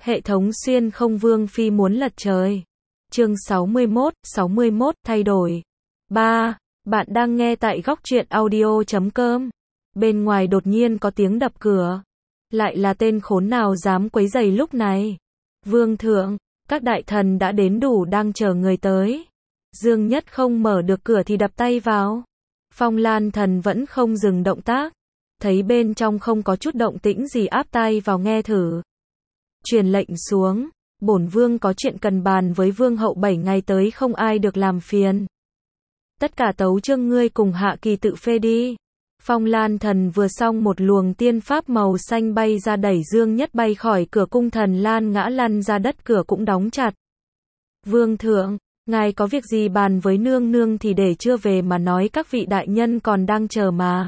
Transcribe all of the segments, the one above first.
Hệ thống xuyên không vương phi muốn lật trời. Chương 61, thay đổi. 3. Bạn đang nghe tại góc truyện audio.com. Bên ngoài đột nhiên có tiếng đập cửa. Lại là tên khốn nào dám quấy rầy lúc này? Vương thượng, các đại thần đã đến đủ đang chờ người tới. Dương Nhất không mở được cửa thì đập tay vào. Phong Lan thần vẫn không dừng động tác. Thấy bên trong không có chút động tĩnh gì áp tai vào nghe thử. Truyền lệnh xuống, bổn vương có chuyện cần bàn với vương hậu 7 ngày tới không ai được làm phiền. Tất cả tấu chương ngươi cùng hạ kỳ tự phê đi. Phong Lan thần vừa xong một luồng tiên pháp màu xanh bay ra đẩy Dương Nhất bay khỏi cửa cung, Thần Lan ngã lăn ra đất, cửa cũng đóng chặt. Vương thượng, ngài có việc gì bàn với nương nương thì để trưa về mà nói, các vị đại nhân còn đang chờ mà.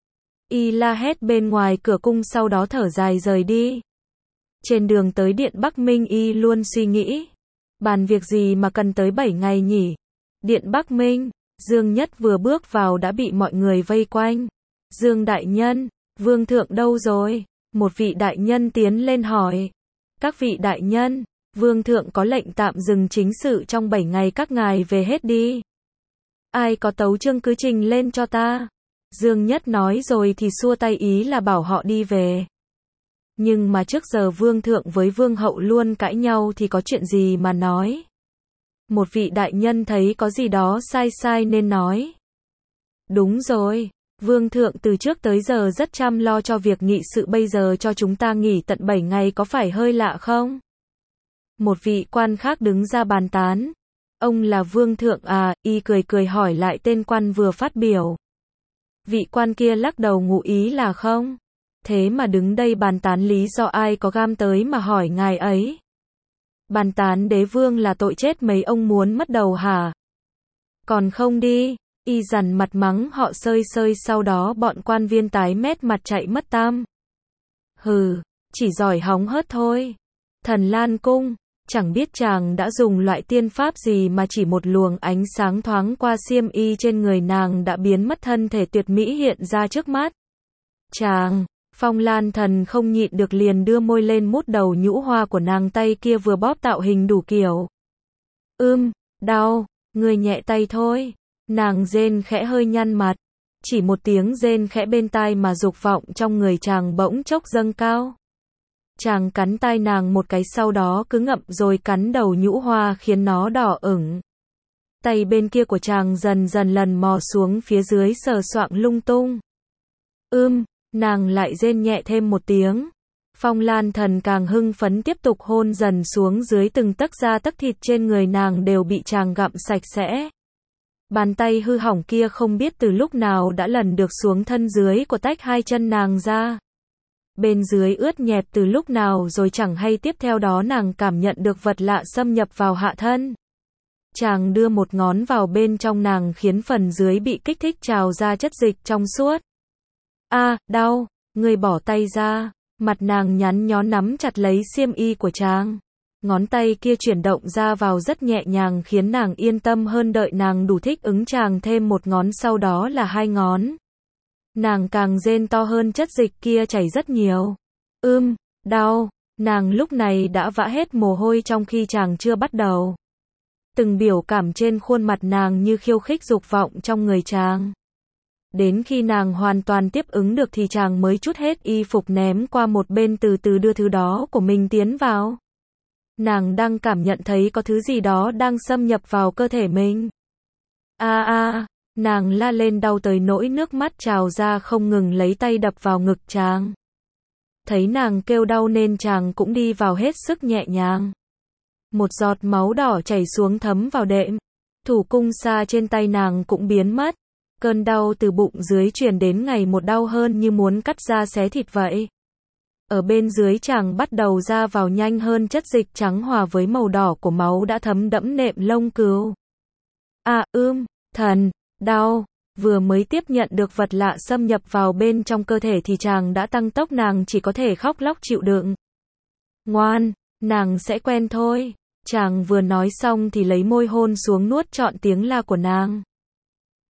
Y la hét bên ngoài cửa cung, sau đó thở dài rời đi. Trên đường tới Điện Bắc Minh, Y luôn suy nghĩ. Bàn việc gì mà cần tới 7 ngày nhỉ? Điện Bắc Minh, Dương Nhất vừa bước vào đã bị mọi người vây quanh. Dương đại nhân, vương thượng đâu rồi? Một vị đại nhân tiến lên hỏi. Các vị đại nhân, vương thượng có lệnh tạm dừng chính sự trong 7 ngày, các ngài về hết đi. Ai có tấu chương cứ trình lên cho ta. Dương Nhất nói rồi thì xua tay ý là bảo họ đi về. Nhưng mà trước giờ vương thượng với vương hậu luôn cãi nhau thì có chuyện gì mà nói. Một vị đại nhân thấy có gì đó sai sai nên nói. Đúng rồi, vương thượng từ trước tới giờ rất chăm lo cho việc nghị sự, bây giờ cho chúng ta nghỉ tận 7 ngày có phải hơi lạ không? Một vị quan khác đứng ra bàn tán. Ông là vương thượng à? Y cười cười hỏi lại tên quan vừa phát biểu. Vị quan kia lắc đầu ngụ ý là không. Thế mà đứng đây bàn tán lý do ai có gam tới mà hỏi ngài ấy. Bàn tán đế vương là tội chết, mấy ông muốn mất đầu hả? Còn không đi. Y dằn mặt mắng họ sơi sơi, sau đó bọn quan viên tái mét mặt chạy mất tăm. Hừ, chỉ giỏi hóng hớt thôi. Thần Lan cung, chẳng biết chàng đã dùng loại tiên pháp gì mà chỉ một luồng ánh sáng thoáng qua xiêm y trên người nàng đã biến mất, thân thể tuyệt mỹ hiện ra trước mắt. Chàng, Phong Lan thần không nhịn được liền đưa môi lên mút đầu nhũ hoa của nàng, tay kia vừa bóp tạo hình đủ kiểu. Đau, người nhẹ tay thôi. Nàng rên khẽ hơi nhăn mặt. Chỉ một tiếng rên khẽ bên tai mà dục vọng trong người chàng bỗng chốc dâng cao. Chàng cắn tai nàng một cái, sau đó cứ ngậm rồi cắn đầu nhũ hoa khiến nó đỏ ửng. Tay bên kia của chàng dần dần lần mò xuống phía dưới sờ soạng lung tung. Nàng lại rên nhẹ thêm một tiếng. Phong Lan thần càng hưng phấn tiếp tục hôn dần xuống dưới, từng tấc da tấc thịt trên người nàng đều bị chàng gặm sạch sẽ. Bàn tay hư hỏng kia không biết từ lúc nào đã lần được xuống thân dưới của tách hai chân nàng ra. Bên dưới ướt nhẹp từ lúc nào rồi chẳng hay, tiếp theo đó nàng cảm nhận được vật lạ xâm nhập vào hạ thân. Chàng đưa một ngón vào bên trong nàng khiến phần dưới bị kích thích trào ra chất dịch trong suốt. Đau, người bỏ tay ra. Mặt nàng nhắn nhó nắm chặt lấy xiêm y của chàng. Ngón tay kia chuyển động ra vào rất nhẹ nhàng khiến nàng yên tâm hơn, đợi nàng đủ thích ứng chàng thêm một ngón, sau đó là 2 ngón. Nàng càng rên to hơn, chất dịch kia chảy rất nhiều. Đau, nàng lúc này đã vã hết mồ hôi trong khi chàng chưa bắt đầu. Từng biểu cảm trên khuôn mặt nàng như khiêu khích dục vọng trong người chàng. Đến khi nàng hoàn toàn tiếp ứng được thì chàng mới trút hết y phục ném qua một bên, từ từ đưa thứ đó của mình tiến vào. Nàng đang cảm nhận thấy có thứ gì đó đang xâm nhập vào cơ thể mình. Nàng la lên đau tới nỗi nước mắt trào ra không ngừng, lấy tay đập vào ngực chàng. Thấy nàng kêu đau nên chàng cũng đi vào hết sức nhẹ nhàng. Một giọt máu đỏ chảy xuống thấm vào đệm. Thủ cung sa trên tay nàng cũng biến mất. Cơn đau từ bụng dưới truyền đến ngày một đau hơn, như muốn cắt da xé thịt vậy. Ở bên dưới chàng bắt đầu ra vào nhanh hơn, chất dịch trắng hòa với màu đỏ của máu đã thấm đẫm nệm lông cừu. Thần, đau. Vừa mới tiếp nhận được vật lạ xâm nhập vào bên trong cơ thể thì chàng đã tăng tốc, nàng chỉ có thể khóc lóc chịu đựng. Ngoan, nàng sẽ quen thôi. Chàng vừa nói xong thì lấy môi hôn xuống, nuốt trọn tiếng la của nàng.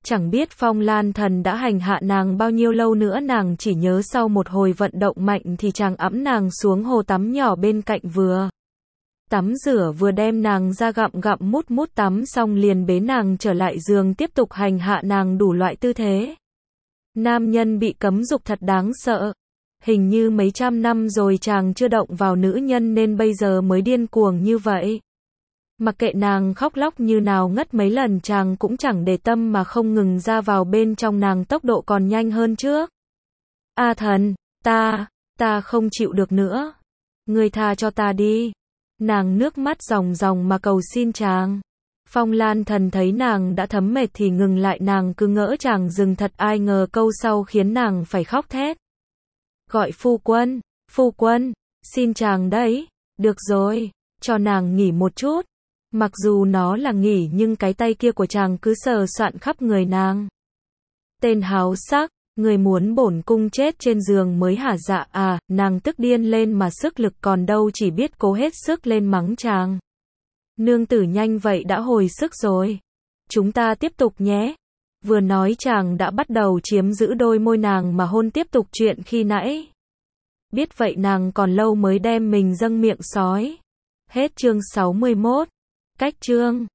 Chẳng biết Phong Lan Thần đã hành hạ nàng bao nhiêu lâu nữa, nàng chỉ nhớ sau một hồi vận động mạnh thì chàng ẵm nàng xuống hồ tắm nhỏ bên cạnh, vừa tắm rửa vừa đem nàng ra gặm gặm mút mút, tắm xong liền bế nàng trở lại giường tiếp tục hành hạ nàng đủ loại tư thế. Nam nhân bị cấm dục thật đáng sợ. Hình như mấy trăm năm rồi chàng chưa động vào nữ nhân nên bây giờ mới điên cuồng như vậy. Mặc kệ nàng khóc lóc như nào, ngất mấy lần chàng cũng chẳng để tâm mà không ngừng ra vào bên trong nàng, tốc độ còn nhanh hơn trước. A thần, ta không chịu được nữa. Ngươi tha cho ta đi. Nàng nước mắt ròng ròng mà cầu xin chàng. Phong Lan Thần thấy nàng đã thấm mệt thì ngừng lại, nàng cứ ngỡ chàng dừng thật, ai ngờ câu sau khiến nàng phải khóc thét. Gọi phu quân, xin chàng đấy, được rồi, cho nàng nghỉ một chút. Mặc dù nó là nghỉ nhưng cái tay kia của chàng cứ sờ soạn khắp người nàng. Tên háo sắc, người muốn bổn cung chết trên giường mới hả dạ à, nàng tức điên lên mà sức lực còn đâu, chỉ biết cố hết sức lên mắng chàng. Nương tử nhanh vậy đã hồi sức rồi. Chúng ta tiếp tục nhé. Vừa nói chàng đã bắt đầu chiếm giữ đôi môi nàng mà hôn tiếp tục chuyện khi nãy. Biết vậy nàng còn lâu mới đem mình dâng miệng sói. Hết chương 61. Cách chương